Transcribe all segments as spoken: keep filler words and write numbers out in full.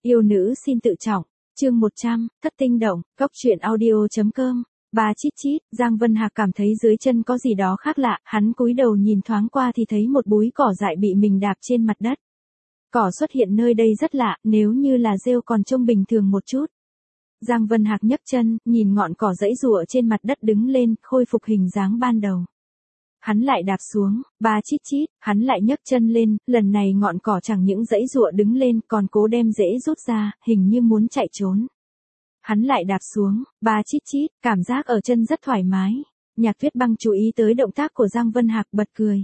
Yêu nữ xin tự trọng, chương một trăm, thất tinh động, góc truyện audio.com. Bà chít chít, Giang Vân Hạc cảm thấy dưới chân có gì đó khác lạ, hắn cúi đầu nhìn thoáng qua thì thấy một búi cỏ dại bị mình đạp trên mặt đất. Cỏ xuất hiện nơi đây rất lạ, nếu như là rêu còn trông bình thường một chút. Giang Vân Hạc nhấc chân, nhìn ngọn cỏ giãy giụa trên mặt đất đứng lên, khôi phục hình dáng ban đầu. Hắn lại đạp xuống, ba chít chít, hắn lại nhấc chân lên, lần này ngọn cỏ chẳng những giãy giụa đứng lên còn cố đem rễ rút ra, hình như muốn chạy trốn. Hắn lại đạp xuống, ba chít chít, cảm giác ở chân rất thoải mái. Nhạc Tuyết Băng chú ý tới động tác của Giang Vân Hạc bật cười.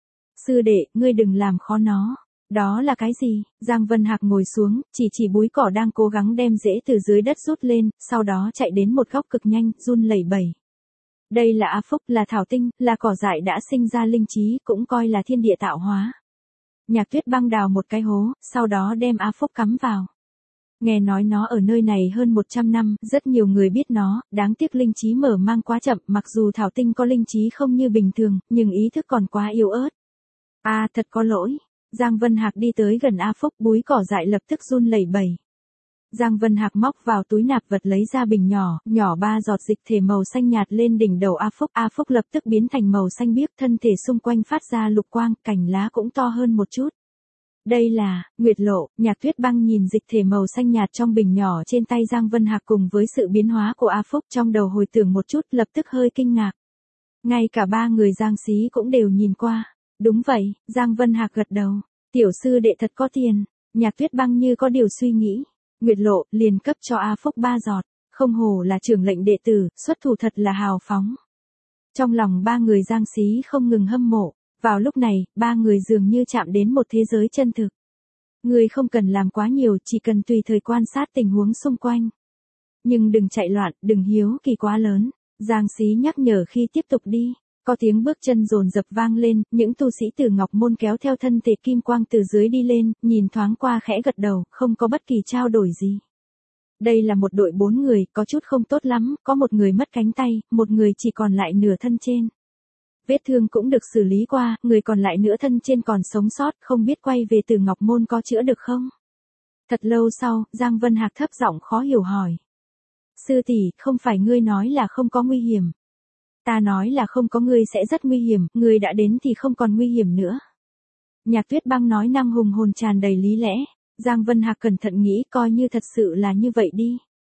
Sư đệ, ngươi đừng làm khó nó. Đó là cái gì? Giang Vân Hạc ngồi xuống, chỉ chỉ búi cỏ đang cố gắng đem rễ từ dưới đất rút lên, sau đó chạy đến một góc cực nhanh, run lẩy bẩy. Đây là A Phúc, là thảo tinh, là cỏ dại đã sinh ra linh trí, cũng coi là thiên địa tạo hóa. Nhạc Tuyết Băng đào một cái hố, sau đó đem A Phúc cắm vào. Nghe nói nó ở nơi này hơn một trăm năm, rất nhiều người biết nó, đáng tiếc linh trí mở mang quá chậm, mặc dù thảo tinh có linh trí không như bình thường, nhưng ý thức còn quá yếu ớt. A à, thật có lỗi. Giang Vân Hạc đi tới gần A Phúc, búi cỏ dại lập tức run lẩy bẩy. Giang Vân Hạc móc vào túi nạp vật lấy ra bình nhỏ, nhỏ ba giọt dịch thể màu xanh nhạt lên đỉnh đầu A Phúc. A Phúc lập tức biến thành màu xanh biếc, thân thể xung quanh phát ra lục quang, cành lá cũng to hơn một chút. Đây là, Nguyệt Lộ. Nhạc Tuyết Băng nhìn dịch thể màu xanh nhạt trong bình nhỏ trên tay Giang Vân Hạc cùng với sự biến hóa của A Phúc trong đầu hồi tưởng một chút, lập tức hơi kinh ngạc. Ngay cả ba người Giang Xí cũng đều nhìn qua. Đúng vậy, Giang Vân Hạc gật đầu. Tiểu sư đệ thật có tiền. Nhạc Tuyết Băng như có điều suy nghĩ. Nguyệt Lộ liền cấp cho A Phúc ba giọt, không hổ là trưởng lệnh đệ tử, xuất thủ thật là hào phóng. Trong lòng ba người Giang Xí không ngừng hâm mộ, vào lúc này, ba người dường như chạm đến một thế giới chân thực. Người không cần làm quá nhiều, chỉ cần tùy thời quan sát tình huống xung quanh. Nhưng đừng chạy loạn, đừng hiếu kỳ quá lớn, Giang Xí nhắc nhở khi tiếp tục đi. Có tiếng bước chân dồn dập vang lên, những tu sĩ từ Ngọc Môn kéo theo thân thể kim quang từ dưới đi lên, nhìn thoáng qua khẽ gật đầu, không có bất kỳ trao đổi gì. Đây là một đội bốn người, có chút không tốt lắm, có một người mất cánh tay, một người chỉ còn lại nửa thân trên. Vết thương cũng được xử lý qua, người còn lại nửa thân trên còn sống sót, không biết quay về từ Ngọc Môn có chữa được không? Thật lâu sau, Giang Vân Hạc thấp giọng khó hiểu hỏi. Sư tỷ, không phải ngươi nói là không có nguy hiểm. Ta nói là không có ngươi sẽ rất nguy hiểm, ngươi đã đến thì không còn nguy hiểm nữa. Nhạc Tuyết Băng nói năng hùng hồn tràn đầy lý lẽ. Giang Vân Hạc cẩn thận nghĩ coi như thật sự là như vậy đi.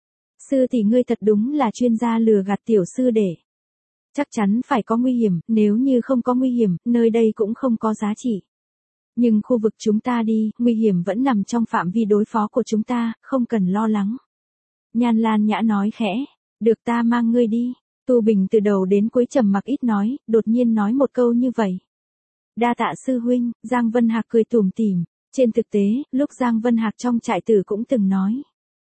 Sư tỷ ngươi thật đúng là chuyên gia lừa gạt tiểu sư đệ. Chắc chắn phải có nguy hiểm, nếu như không có nguy hiểm, nơi đây cũng không có giá trị. Nhưng khu vực chúng ta đi, nguy hiểm vẫn nằm trong phạm vi đối phó của chúng ta, không cần lo lắng. Nhan Lan Nhã nói khẽ, được ta mang ngươi đi. Tu Bình từ đầu đến cuối trầm mặc ít nói, đột nhiên nói một câu như vậy. Đa tạ sư huynh, Giang Vân Hạc cười tủm tỉm. Trên thực tế, lúc Giang Vân Hạc trong trại tử cũng từng nói.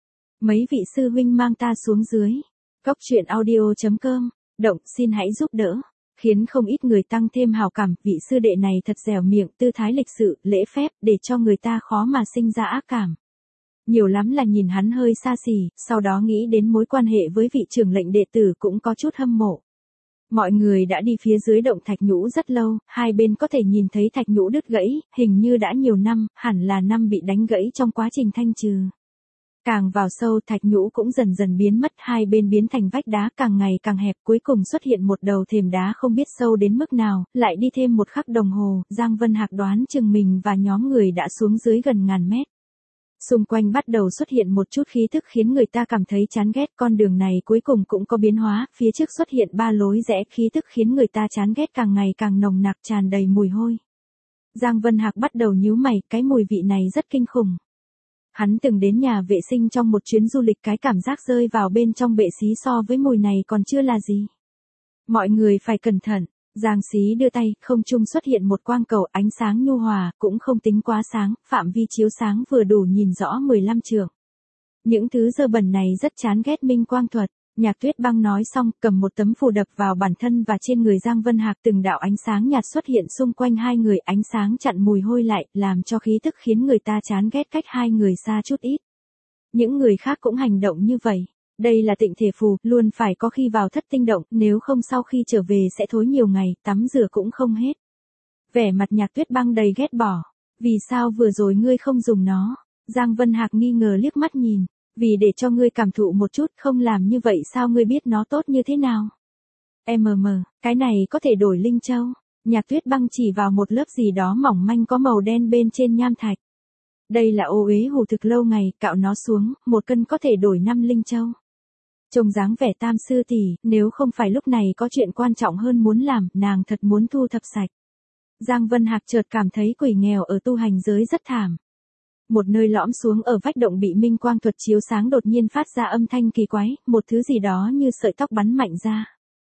Mấy vị sư huynh mang ta xuống dưới. Góc truyện audio.com, động xin hãy giúp đỡ. Khiến không ít người tăng thêm hào cảm, vị sư đệ này thật dẻo miệng, tư thái lịch sự, lễ phép, để cho người ta khó mà sinh ra ác cảm. Nhiều lắm là nhìn hắn hơi xa xỉ, sau đó nghĩ đến mối quan hệ với vị trưởng lệnh đệ tử cũng có chút hâm mộ. Mọi người đã đi phía dưới động thạch nhũ rất lâu, hai bên có thể nhìn thấy thạch nhũ đứt gãy, hình như đã nhiều năm, hẳn là năm bị đánh gãy trong quá trình thanh trừ. Càng vào sâu thạch nhũ cũng dần dần biến mất, hai bên biến thành vách đá càng ngày càng hẹp, cuối cùng xuất hiện một đầu thềm đá không biết sâu đến mức nào, lại đi thêm một khắc đồng hồ, Giang Vân Hạc đoán chừng mình và nhóm người đã xuống dưới gần ngàn mét. Xung quanh bắt đầu xuất hiện một chút khí thức khiến người ta cảm thấy chán ghét, con đường này cuối cùng cũng có biến hóa, phía trước xuất hiện ba lối rẽ, khí thức khiến người ta chán ghét càng ngày càng nồng nặc, tràn đầy mùi hôi. Giang Vân Hạc bắt đầu nhíu mày, cái mùi vị này rất kinh khủng. Hắn từng đến nhà vệ sinh trong một chuyến du lịch, cái cảm giác rơi vào bên trong bệ xí so với mùi này còn chưa là gì. Mọi người phải cẩn thận. Giang Xí đưa tay, không trung xuất hiện một quang cầu ánh sáng nhu hòa, cũng không tính quá sáng, phạm vi chiếu sáng vừa đủ nhìn rõ mười lăm trượng. Những thứ dơ bẩn này rất chán ghét minh quang thuật. Nhạc Tuyết Băng nói xong, cầm một tấm phù đập vào bản thân và trên người Giang Vân Hạc, từng đạo ánh sáng nhạt xuất hiện xung quanh hai người, ánh sáng chặn mùi hôi lại, làm cho khí tức khiến người ta chán ghét cách hai người xa chút ít. Những người khác cũng hành động như vậy. Đây là tịnh thể phù, luôn phải có khi vào thất tinh động, nếu không sau khi trở về sẽ thối nhiều ngày, tắm rửa cũng không hết. Vẻ mặt Nhạc Tuyết Băng đầy ghét bỏ. Vì sao vừa rồi ngươi không dùng nó? Giang Vân Hạc nghi ngờ liếc mắt nhìn, vì để cho ngươi cảm thụ một chút, không làm như vậy sao ngươi biết nó tốt như thế nào? Em mờ mờ, cái này có thể đổi linh châu. Nhạc Tuyết Băng chỉ vào một lớp gì đó mỏng manh có màu đen bên trên nham thạch. Đây là ô uế hủ thực lâu ngày, cạo nó xuống, một cân có thể đổi năm linh châu. Trông dáng vẻ tam sư tỷ, nếu không phải lúc này có chuyện quan trọng hơn muốn làm, nàng thật muốn thu thập sạch. Giang Vân Hạc chợt cảm thấy quỷ nghèo ở tu hành giới rất thảm. Một nơi lõm xuống ở vách động bị minh quang thuật chiếu sáng đột nhiên phát ra âm thanh kỳ quái, một thứ gì đó như sợi tóc bắn mạnh ra.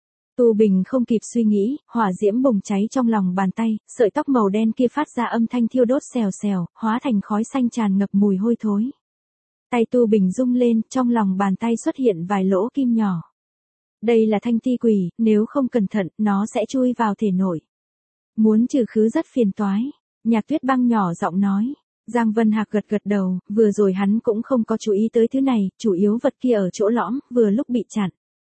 Tu Bình không kịp suy nghĩ, hỏa diễm bùng cháy trong lòng bàn tay, sợi tóc màu đen kia phát ra âm thanh thiêu đốt xèo xèo, hóa thành khói xanh tràn ngập mùi hôi thối. Tay Tu Bình rung lên, trong lòng bàn tay xuất hiện vài lỗ kim nhỏ. Đây là thanh ti quỷ, nếu không cẩn thận, nó sẽ chui vào thể nội. Muốn trừ khứ rất phiền toái. Nhạc Tuyết Băng nhỏ giọng nói. Giang Vân Hạc gật gật đầu, vừa rồi hắn cũng không có chú ý tới thứ này, chủ yếu vật kia ở chỗ lõm, vừa lúc bị chặn.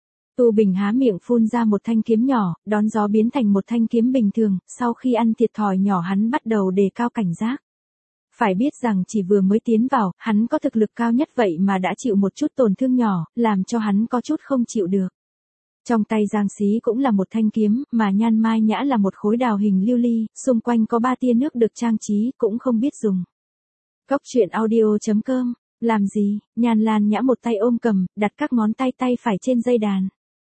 Tu Bình há miệng phun ra một thanh kiếm nhỏ, đón gió biến thành một thanh kiếm bình thường, sau khi ăn thiệt thòi nhỏ hắn bắt đầu đề cao cảnh giác. Phải biết rằng chỉ vừa mới tiến vào, hắn có thực lực cao nhất vậy mà đã chịu một chút tổn thương nhỏ, làm cho hắn có chút không chịu được. Trong tay Giang Xí cũng là một thanh kiếm, mà Nhan Mai Nhã là một khối đào hình lưu ly, xung quanh có ba tia nước được trang trí, cũng không biết dùng. Cốc truyện audio chấm com, làm gì? Nhan Lan Nhã một tay ôm cầm, đặt các ngón tay tay phải trên dây đàn.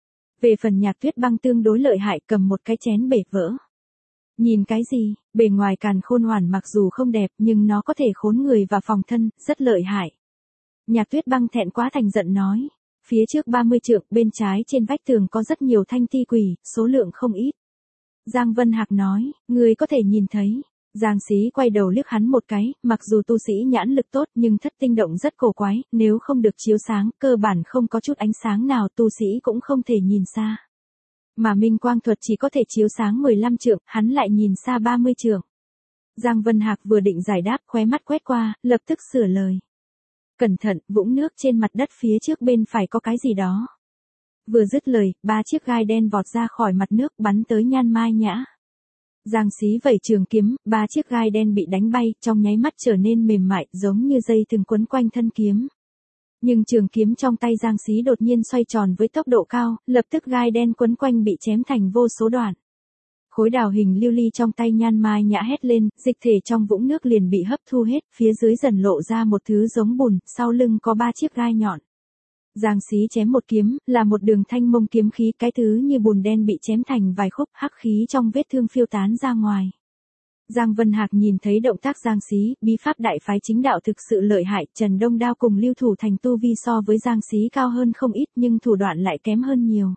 Về phần Nhạc Tuyết Băng tương đối lợi hại, cầm một cái chén bể vỡ. Nhìn cái gì? Bề ngoài càn khôn hoàn mặc dù không đẹp nhưng nó có thể khốn người và phòng thân, rất lợi hại. Nhạc Tuyết Băng thẹn quá thành giận nói. Phía trước ba mươi trượng bên trái trên vách tường có rất nhiều thanh ti quỷ, số lượng không ít. Giang Vân Hạc nói, người có thể nhìn thấy. Giang Xí quay đầu liếc hắn một cái, mặc dù tu sĩ nhãn lực tốt nhưng thất tinh động rất cổ quái, nếu không được chiếu sáng, cơ bản không có chút ánh sáng nào tu sĩ cũng không thể nhìn xa. Mà minh quang thuật chỉ có thể chiếu sáng mười lăm trượng, hắn lại nhìn xa ba mươi trượng. Giang Vân Hạc vừa định giải đáp, khóe mắt quét qua, lập tức sửa lời. Cẩn thận, vũng nước trên mặt đất phía trước bên phải có cái gì đó. Vừa dứt lời, ba chiếc gai đen vọt ra khỏi mặt nước bắn tới Nhan Mai Nhã. Giang Xí vẩy trường kiếm, ba chiếc gai đen bị đánh bay, trong nháy mắt trở nên mềm mại, giống như dây thừng quấn quanh thân kiếm. Nhưng trường kiếm trong tay Giang Xí đột nhiên xoay tròn với tốc độ cao, lập tức gai đen quấn quanh bị chém thành vô số đoạn. Khối đào hình lưu ly trong tay Nhan Mai Nhã hét lên, dịch thể trong vũng nước liền bị hấp thu hết, phía dưới dần lộ ra một thứ giống bùn, sau lưng có ba chiếc gai nhọn. Giang Xí chém một kiếm, là một đường thanh mông kiếm khí, cái thứ như bùn đen bị chém thành vài khúc, hắc khí trong vết thương phiêu tán ra ngoài. Giang Vân Hạc nhìn thấy động tác Giang Xí, bí pháp đại phái chính đạo thực sự lợi hại, Trần Đông Đao cùng Lưu Thủ Thành tu vi so với Giang Xí cao hơn không ít nhưng thủ đoạn lại kém hơn nhiều.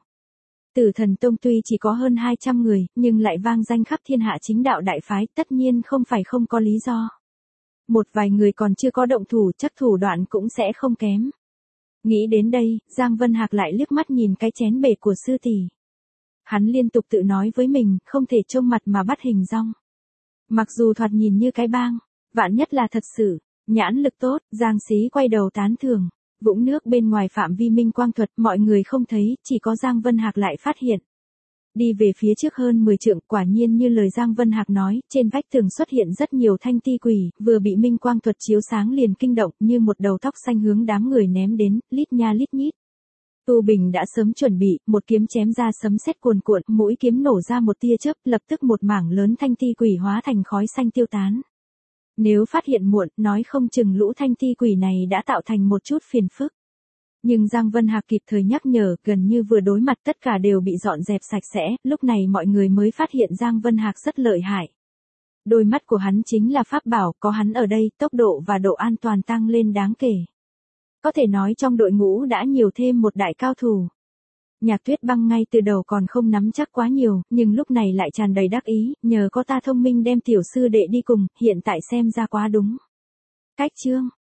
Tử Thần Tông tuy chỉ có hơn hai trăm người, nhưng lại vang danh khắp thiên hạ chính đạo đại phái, tất nhiên không phải không có lý do. Một vài người còn chưa có động thủ, chắc thủ đoạn cũng sẽ không kém. Nghĩ đến đây, Giang Vân Hạc lại liếc mắt nhìn cái chén bể của sư tỷ. Hắn liên tục tự nói với mình, không thể trông mặt mà bắt hình dong. Mặc dù thoạt nhìn như cái bang, vạn nhất là thật sự, nhãn lực tốt, Giang Xí quay đầu tán thưởng. Vũng nước bên ngoài phạm vi minh quang thuật, mọi người không thấy, chỉ có Giang Vân Hạc lại phát hiện. Đi về phía trước hơn mười trượng, quả nhiên như lời Giang Vân Hạc nói, trên vách tường xuất hiện rất nhiều thanh ti quỷ, vừa bị minh quang thuật chiếu sáng liền kinh động, như một đầu tóc xanh hướng đám người ném đến, lít nha lít nhít. Tu Bình đã sớm chuẩn bị, một kiếm chém ra sấm sét cuồn cuộn, mũi kiếm nổ ra một tia chớp, lập tức một mảng lớn thanh ti quỷ hóa thành khói xanh tiêu tán. Nếu phát hiện muộn, nói không chừng lũ thanh ti quỷ này đã tạo thành một chút phiền phức. Nhưng Giang Vân Hạc kịp thời nhắc nhở, gần như vừa đối mặt tất cả đều bị dọn dẹp sạch sẽ, lúc này mọi người mới phát hiện Giang Vân Hạc rất lợi hại. Đôi mắt của hắn chính là pháp bảo, có hắn ở đây, tốc độ và độ an toàn tăng lên đáng kể. Có thể nói trong đội ngũ đã nhiều thêm một đại cao thủ. Nhạc Tuyết Băng ngay từ đầu còn không nắm chắc quá nhiều, nhưng lúc này lại tràn đầy đắc ý, nhờ có ta thông minh đem tiểu sư đệ đi cùng, hiện tại xem ra quá đúng. Cách chương